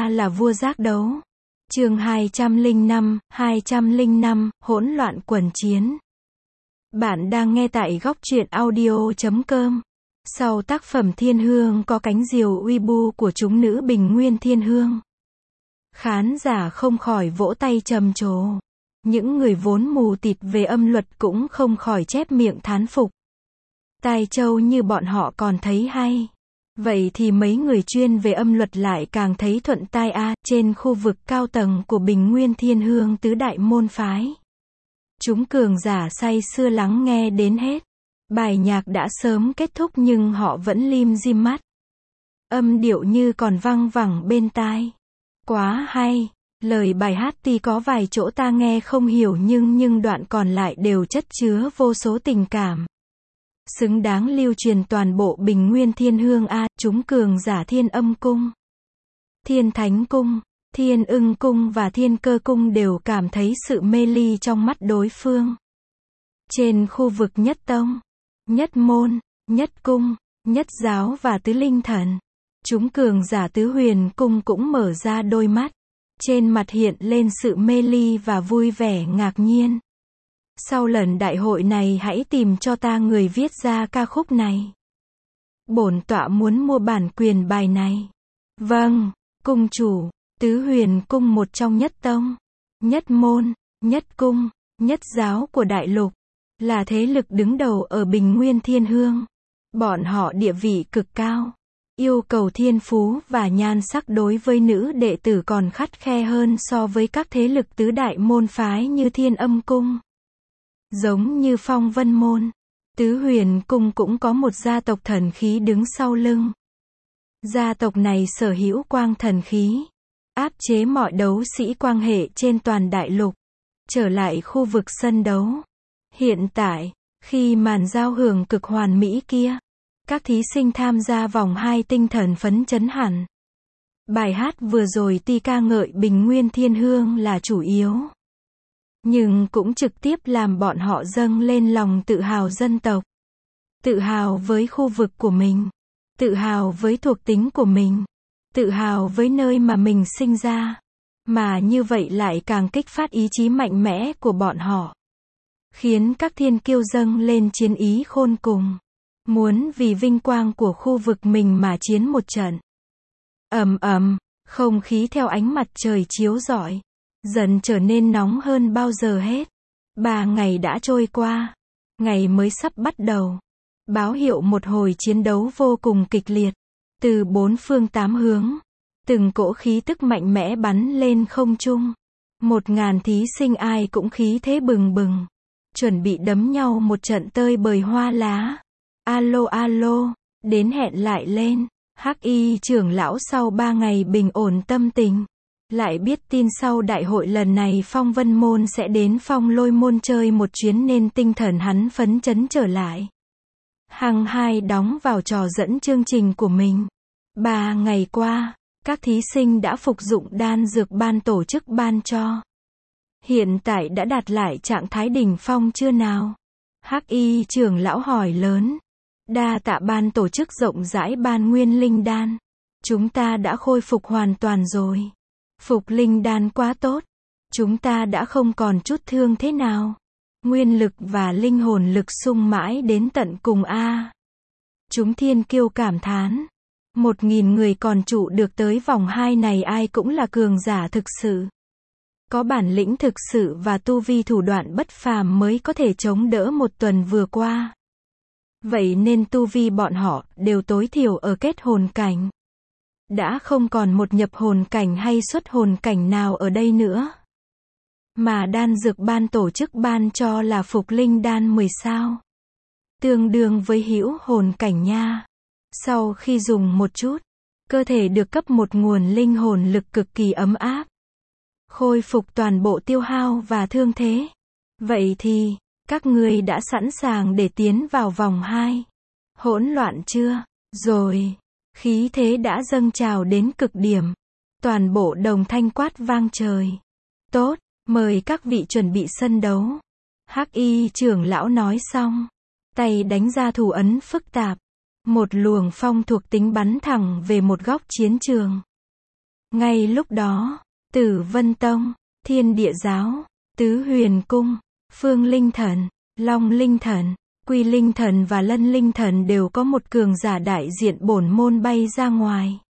ta là vua giác đấu. Chương 205, hỗn loạn quần chiến. Bạn đang nghe tại góc truyện audio.com. Sau tác phẩm Thiên Hương có cánh diều uy bu của chúng nữ Bình Nguyên Thiên Hương, khán giả không khỏi vỗ tay trầm trồ. Những người vốn mù tịt về âm luật cũng không khỏi chép miệng thán phục. Tai trâu như bọn họ còn thấy hay. Vậy thì mấy người chuyên về âm luật lại càng thấy thuận tai a. Trên khu vực cao tầng của Bình Nguyên Thiên Hương tứ đại môn phái, chúng cường giả say sưa lắng nghe đến hết. Bài nhạc đã sớm kết thúc nhưng họ vẫn lim dim mắt. Âm điệu như còn văng vẳng bên tai. Quá hay. Lời bài hát tuy có vài chỗ ta nghe không hiểu nhưng đoạn còn lại đều chất chứa vô số tình cảm, xứng đáng lưu truyền toàn bộ Bình Nguyên Thiên Hương a. Chúng cường giả Thiên Âm Cung, Thiên Thánh Cung, Thiên Ưng Cung và Thiên Cơ Cung đều cảm thấy sự mê ly trong mắt đối phương. Trên khu vực nhất tông, nhất môn, nhất cung, nhất giáo và tứ linh thần, chúng cường giả Tứ Huyền Cung cũng mở ra đôi mắt. Trên mặt hiện lên sự mê ly và vui vẻ ngạc nhiên. Sau lần đại hội này hãy tìm cho ta người viết ra ca khúc này. Bổn tọa muốn mua bản quyền bài này. Vâng, cung chủ. Tứ Huyền Cung một trong nhất tông, nhất môn, nhất cung, nhất giáo của đại lục, là thế lực đứng đầu ở Bình Nguyên Thiên Hương. Bọn họ địa vị cực cao, yêu cầu thiên phú và nhan sắc đối với nữ đệ tử còn khắt khe hơn so với các thế lực tứ đại môn phái như Thiên Âm Cung. Giống như Phong Vân Môn, Tứ Huyền Cung cũng có một gia tộc thần khí đứng sau lưng. Gia tộc này sở hữu quang thần khí, áp chế mọi đấu sĩ quang hệ trên toàn đại lục. Trở lại khu vực sân đấu. Hiện tại, khi màn giao hưởng cực hoàn mỹ kia, các thí sinh tham gia vòng 2 tinh thần phấn chấn hẳn. Bài hát vừa rồi tuy ca ngợi Bình Nguyên Thiên Hương là chủ yếu, nhưng cũng trực tiếp làm bọn họ dâng lên lòng tự hào dân tộc. Tự hào với khu vực của mình, tự hào với thuộc tính của mình, tự hào với nơi mà mình sinh ra. Mà như vậy lại càng kích phát ý chí mạnh mẽ của bọn họ, khiến các thiên kiêu dâng lên chiến ý khôn cùng, muốn vì vinh quang của khu vực mình mà chiến một trận. Ầm ầm, không khí theo ánh mặt trời chiếu rọi, dần trở nên nóng hơn bao giờ hết. 3 ngày đã trôi qua, ngày mới sắp bắt đầu, báo hiệu một hồi chiến đấu vô cùng kịch liệt. Từ 4 phương 8 hướng, từng cỗ khí tức mạnh mẽ bắn lên không trung. 1000 thí sinh ai cũng khí thế bừng bừng, chuẩn bị đấm nhau một trận tơi bời hoa lá. Alo alo, đến hẹn lại lên. Hắc Y trưởng lão sau 3 ngày bình ổn tâm tình, lại biết tin sau đại hội lần này Phong Vân Môn sẽ đến Phong Lôi Môn chơi một chuyến nên tinh thần hắn phấn chấn trở lại. Hăng hai đóng vào trò dẫn chương trình của mình. 3 ngày qua, các thí sinh đã phục dụng đan dược ban tổ chức ban cho. Hiện tại đã đạt lại trạng thái đỉnh phong chưa nào? Hắc Y trưởng lão hỏi lớn. Đa tạ ban tổ chức rộng rãi ban nguyên linh đan. Chúng ta đã khôi phục hoàn toàn rồi. Phục linh đan quá tốt. Chúng ta đã không còn chút thương thế nào. Nguyên lực và linh hồn lực sung mãi đến tận cùng a. Chúng thiên kiêu cảm thán. 1000 người còn trụ được tới vòng 2 này ai cũng là cường giả thực sự. Có bản lĩnh thực sự và tu vi thủ đoạn bất phàm mới có thể chống đỡ một tuần vừa qua. Vậy nên tu vi bọn họ đều tối thiểu ở kết hồn cảnh. Đã không còn một nhập hồn cảnh hay xuất hồn cảnh nào ở đây nữa. Mà đan dược ban tổ chức ban cho là phục linh đan 10 sao. Tương đương với hữu hồn cảnh nha. Sau khi dùng một chút, cơ thể được cấp một nguồn linh hồn lực cực kỳ ấm áp, khôi phục toàn bộ tiêu hao và thương thế. Vậy thì, các ngươi đã sẵn sàng để tiến vào vòng 2. Hỗn loạn chưa? Rồi. Khí thế đã dâng trào đến cực điểm. Toàn bộ đồng thanh quát vang trời. Tốt, mời các vị chuẩn bị sân đấu. Hắc Y trưởng lão nói xong, tay đánh ra thủ ấn phức tạp. Một luồng phong thuộc tính bắn thẳng về một góc chiến trường. Ngay lúc đó, Tử Vân Tông, Thiên Địa Giáo, Tứ Huyền Cung, Phương Linh Thần, Long Linh Thần, Quy Linh Thần và Lân Linh Thần đều có một cường giả đại diện bổn môn bay ra ngoài.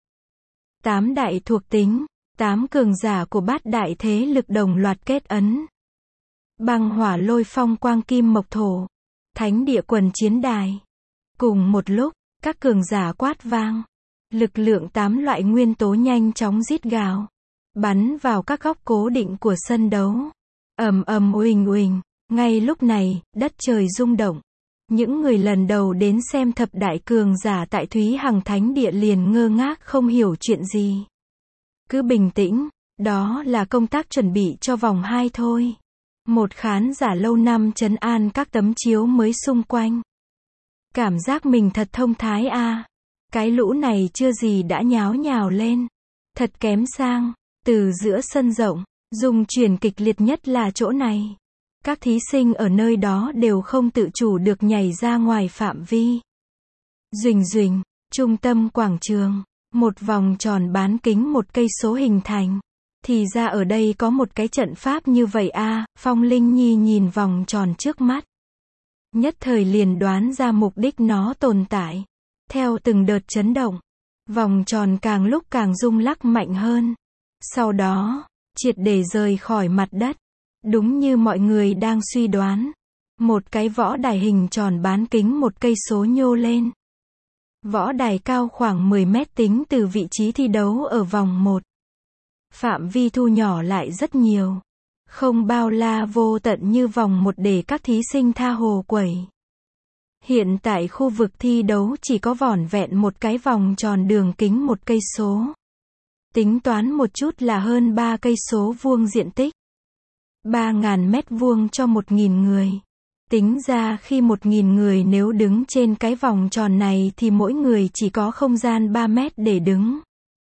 8 đại thuộc tính, 8 cường giả của bát đại thế lực đồng loạt kết ấn. Băng hỏa lôi phong quang kim mộc thổ, thánh địa quần chiến đài. Cùng một lúc, các cường giả quát vang. Lực lượng 8 loại nguyên tố nhanh chóng rít gào, bắn vào các góc cố định của sân đấu. Ầm ầm uỳnh uỳnh, ngay lúc này, đất trời rung động. Những người lần đầu đến xem thập đại cường giả tại Thúy Hằng Thánh Địa liền ngơ ngác không hiểu chuyện gì. Cứ bình tĩnh, đó là công tác chuẩn bị cho vòng 2 thôi. Một khán giả lâu năm trấn an các tấm chiếu mới xung quanh. Cảm giác mình thật thông thái a. Cái lũ này chưa gì đã nháo nhào lên. Thật kém sang. Từ giữa sân rộng, rung chuyển kịch liệt nhất là chỗ này. Các thí sinh ở nơi đó đều không tự chủ được nhảy ra ngoài phạm vi. Duỳnh duỳnh, trung tâm quảng trường, một vòng tròn bán kính 1 cây số hình thành. Thì ra ở đây có một cái trận pháp như vậy a. Phong Linh Nhi nhìn vòng tròn trước mắt. Nhất thời liền đoán ra mục đích nó tồn tại. Theo từng đợt chấn động, vòng tròn càng lúc càng rung lắc mạnh hơn. Sau đó, triệt để rời khỏi mặt đất. Đúng như mọi người đang suy đoán. Một cái võ đài hình tròn bán kính 1 cây số nhô lên. Võ đài cao khoảng 10 mét tính từ vị trí thi đấu ở vòng 1. Phạm vi thu nhỏ lại rất nhiều. Không bao la vô tận như vòng 1 để các thí sinh tha hồ quẩy. Hiện tại khu vực thi đấu chỉ có vỏn vẹn một cái vòng tròn đường kính 1 cây số. Tính toán một chút là hơn 3 cây số vuông diện tích. 3.000 mét vuông cho 1.000 người. Tính ra khi 1.000 người nếu đứng trên cái vòng tròn này thì mỗi người chỉ có không gian 3 mét để đứng.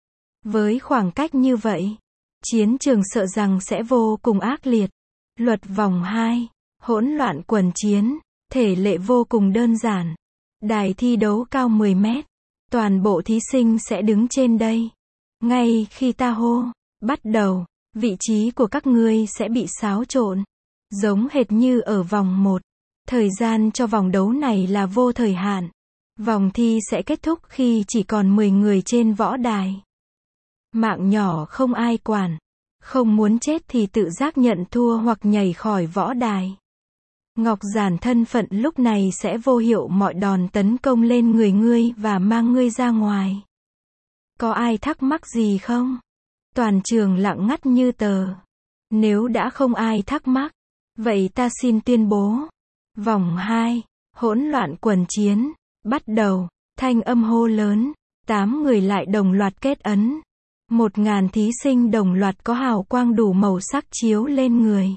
Với khoảng cách như vậy, chiến trường sợ rằng sẽ vô cùng ác liệt. Luật vòng 2, hỗn loạn quần chiến, thể lệ vô cùng đơn giản. Đài thi đấu cao 10 mét. Toàn bộ thí sinh sẽ đứng trên đây. Ngay khi ta hô, bắt đầu, vị trí của các ngươi sẽ bị xáo trộn. Giống hệt như ở vòng 1. Thời gian cho vòng đấu này là vô thời hạn. Vòng thi sẽ kết thúc khi chỉ còn 10 người trên võ đài. Mạng nhỏ không ai quản. Không muốn chết thì tự giác nhận thua hoặc nhảy khỏi võ đài. Ngọc giản thân phận lúc này sẽ vô hiệu mọi đòn tấn công lên người ngươi và mang ngươi ra ngoài. Có ai thắc mắc gì không? Toàn trường lặng ngắt như tờ. Nếu đã không ai thắc mắc, vậy ta xin tuyên bố. Vòng 2, hỗn loạn quần chiến, bắt đầu. Thanh âm hô lớn, 8 người lại đồng loạt kết ấn. 1.000 thí sinh đồng loạt có hào quang đủ màu sắc chiếu lên người.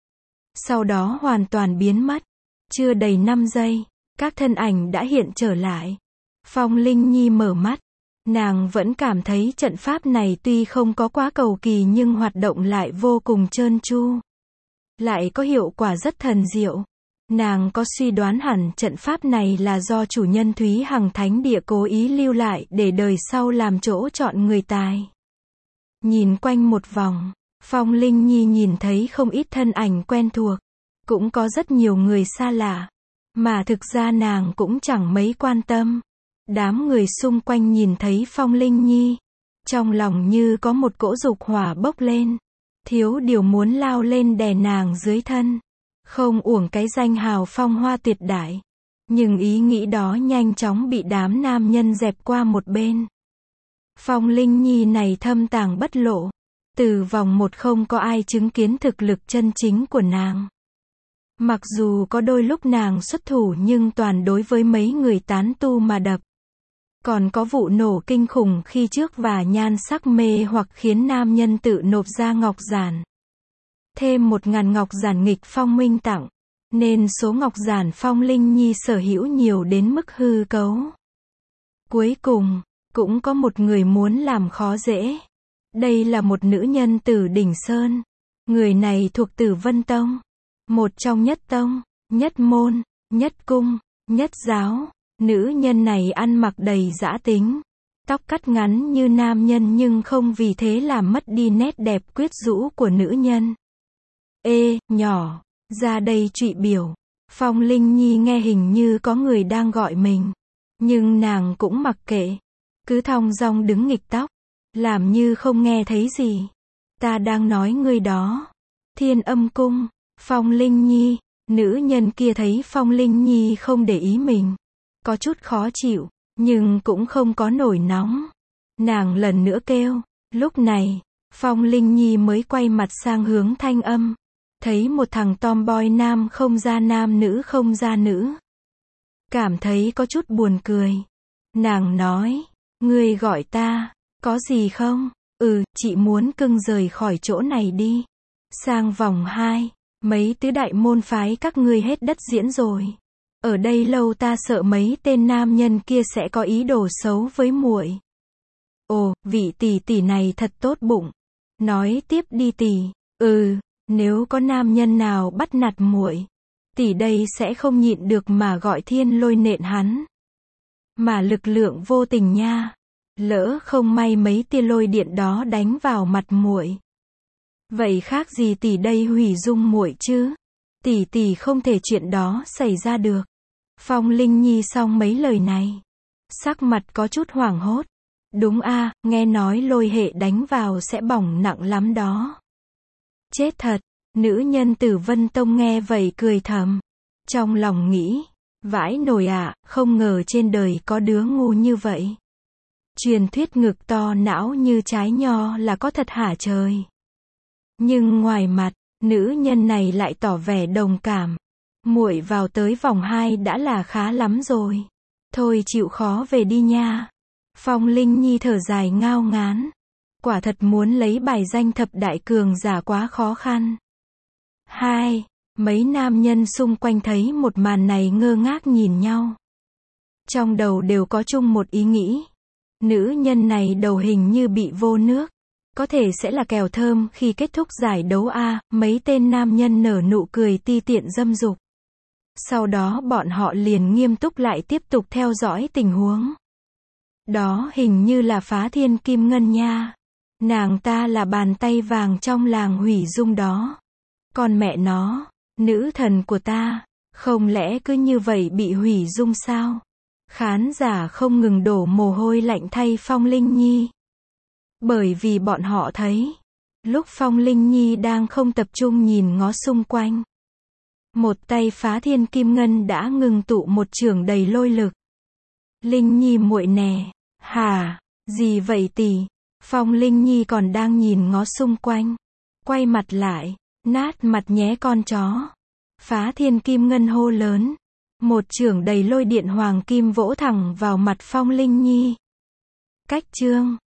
Sau đó hoàn toàn biến mất. Chưa đầy 5 giây, các thân ảnh đã hiện trở lại. Phong Linh Nhi mở mắt. Nàng vẫn cảm thấy trận pháp này tuy không có quá cầu kỳ nhưng hoạt động lại vô cùng trơn tru. Lại có hiệu quả rất thần diệu. Nàng có suy đoán hẳn trận pháp này là do chủ nhân Thúy Hằng Thánh Địa cố ý lưu lại để đời sau làm chỗ chọn người tài. Nhìn quanh một vòng, Phong Linh Nhi nhìn thấy không ít thân ảnh quen thuộc. Cũng có rất nhiều người xa lạ. Mà thực ra nàng cũng chẳng mấy quan tâm. Đám người xung quanh nhìn thấy Phong Linh Nhi. Trong lòng như có một cỗ dục hỏa bốc lên. Thiếu điều muốn lao lên đè nàng dưới thân. Không uổng cái danh hào phong hoa tuyệt đại. Nhưng ý nghĩ đó nhanh chóng bị đám nam nhân dẹp qua một bên. Phong Linh Nhi này thâm tàng bất lộ. Từ vòng 1 không có ai chứng kiến thực lực chân chính của nàng. Mặc dù có đôi lúc nàng xuất thủ nhưng toàn đối với mấy người tán tu mà đập. Còn có vụ nổ kinh khủng khi trước và nhan sắc mê hoặc khiến nam nhân tự nộp ra ngọc giản. Thêm 1.000 ngọc giản nghịch phong minh tặng. Nên số ngọc giản Phong Linh Nhi sở hữu nhiều đến mức hư cấu. Cuối cùng, cũng có một người muốn làm khó dễ. Đây là một nữ nhân từ Đỉnh Sơn. Người này thuộc Tử Vân Tông. Một trong nhất tông, nhất môn, nhất cung, nhất giáo. Nữ nhân này ăn mặc đầy dã tính. Tóc cắt ngắn như nam nhân nhưng không vì thế làm mất đi nét đẹp quyến rũ của nữ nhân. Ê, nhỏ, ra đây trụy biểu. Phong Linh Nhi nghe hình như có người đang gọi mình. Nhưng nàng cũng mặc kệ. Cứ thong dong đứng nghịch tóc. Làm như không nghe thấy gì. Ta đang nói ngươi đó. Thiên Âm Cung, Phong Linh Nhi. Nữ nhân kia thấy Phong Linh Nhi không để ý mình. Có chút khó chịu, nhưng cũng không có nổi nóng. Nàng lần nữa kêu. Lúc này, Phong Linh Nhi mới quay mặt sang hướng Thanh Âm. Thấy một thằng tomboy nam không ra nam nữ không ra nữ. Cảm thấy có chút buồn cười. Nàng nói, ngươi gọi ta, có gì không? Chị muốn cưng rời khỏi chỗ này đi. Sang vòng 2, mấy tứ đại môn phái các ngươi hết đất diễn rồi. Ở đây lâu ta sợ mấy tên nam nhân kia sẽ có ý đồ xấu với muội. Ồ, vị tỷ tỷ này thật tốt bụng. Nói tiếp đi tỷ. Nếu có nam nhân nào bắt nạt muội, tỷ đây sẽ không nhịn được mà gọi thiên lôi nện hắn. Mà lực lượng vô tình nha. Lỡ không may mấy tia lôi điện đó đánh vào mặt muội. Vậy khác gì tỷ đây hủy dung muội chứ? Tỷ không thể chuyện đó xảy ra được. Phong Linh Nhi xong mấy lời này, sắc mặt có chút hoảng hốt. Đúng a, nghe nói lôi hệ đánh vào sẽ bỏng nặng lắm đó. Chết thật, nữ nhân Tử Vân Tông nghe vậy cười thầm. Trong lòng nghĩ, vãi nồi ạ, không ngờ trên đời có đứa ngu như vậy. Truyền thuyết ngực to não như trái nho là có thật hả trời? Nhưng ngoài mặt, nữ nhân này lại tỏ vẻ đồng cảm. Muội vào tới vòng 2 đã là khá lắm rồi. Thôi chịu khó về đi nha. Phong Linh Nhi thở dài ngao ngán. Quả thật muốn lấy bài danh thập đại cường giả quá khó khăn. Mấy nam nhân xung quanh thấy một màn này ngơ ngác nhìn nhau. Trong đầu đều có chung một ý nghĩ. Nữ nhân này đầu hình như bị vô nước. Có thể sẽ là kèo thơm khi kết thúc giải đấu a. Mấy tên nam nhân nở nụ cười ti tiện dâm dục. Sau đó bọn họ liền nghiêm túc lại tiếp tục theo dõi tình huống. Đó hình như là Phá Thiên Kim Ngân nha. Nàng ta là bàn tay vàng trong làng hủy dung đó. Còn mẹ nó, nữ thần của ta, không lẽ cứ như vậy bị hủy dung sao? Khán giả không ngừng đổ mồ hôi lạnh thay Phong Linh Nhi. Bởi vì bọn họ thấy, lúc Phong Linh Nhi đang không tập trung nhìn ngó xung quanh, một tay Phá Thiên Kim Ngân đã ngừng tụ một chưởng đầy lôi lực. Linh Nhi muội nè. Hả? Gì vậy tỷ? Phong Linh Nhi còn đang nhìn ngó xung quanh. Quay mặt lại. Nát mặt nhé con chó. Phá Thiên Kim Ngân hô lớn. Một chưởng đầy lôi điện hoàng kim vỗ thẳng vào mặt Phong Linh Nhi. Cách chương